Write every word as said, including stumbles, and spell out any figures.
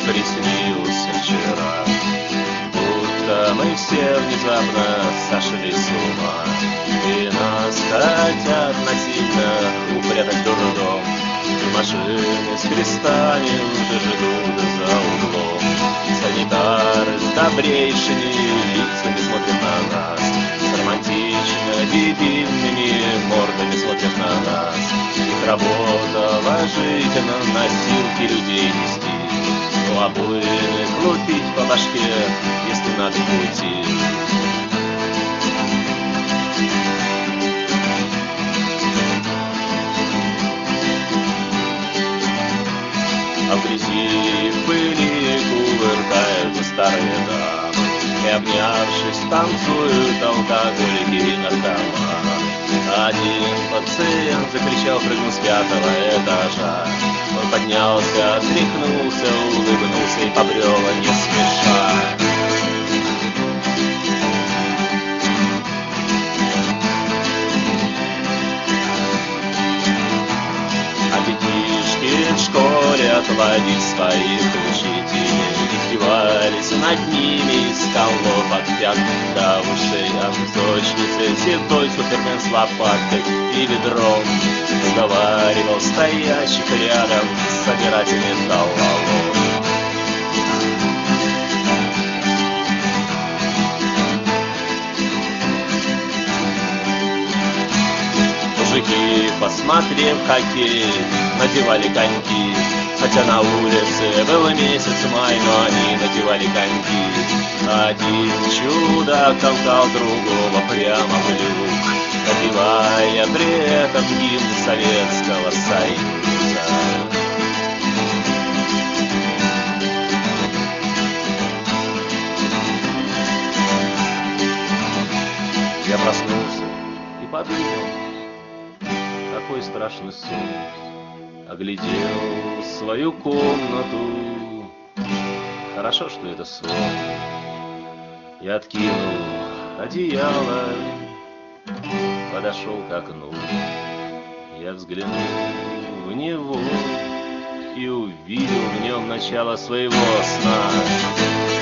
приснился вчера, будто мы все внезапно сошли с ума, и нас хотят насильно упрятать в дурдом. Машины с крестами уже ждут за углом. Санитары с добрейшими лицами смотрят на нас, с романтично дебильными мордами смотрят на нас. Их работа ложить на носилки людей нести, ну обоих лупить по башке, если надо уйти. А в грязи, в пыли кувыркаются старые дамы, и, обнявшись, танцуют алкоголики и наркоманы. Один пациент закричал, прыгнул с пятого этажа. Он поднялся, отряхнулся, улыбнулся и побрел, не спеша. В школе отводить своих учителей, издевались над ними из колов от пят до ушей. А песочнице седой супермен с лопаткой и ведром уговаривал стоящих рядом собирателей металлолом. Мужики, посмотрев хоккей, надевали коньки, хотя на улице был месяц май, но они надевали коньки. Один чудак толкал другого прямо в люк, напевая при этом гимн Советского Союза. Я проснулся и подумал, какой страшный сон. Оглядел свою комнату, хорошо, что это сон. Я откинул одеяло, подошел к окну. Я взглянул в него и увидел в нем начало своего сна.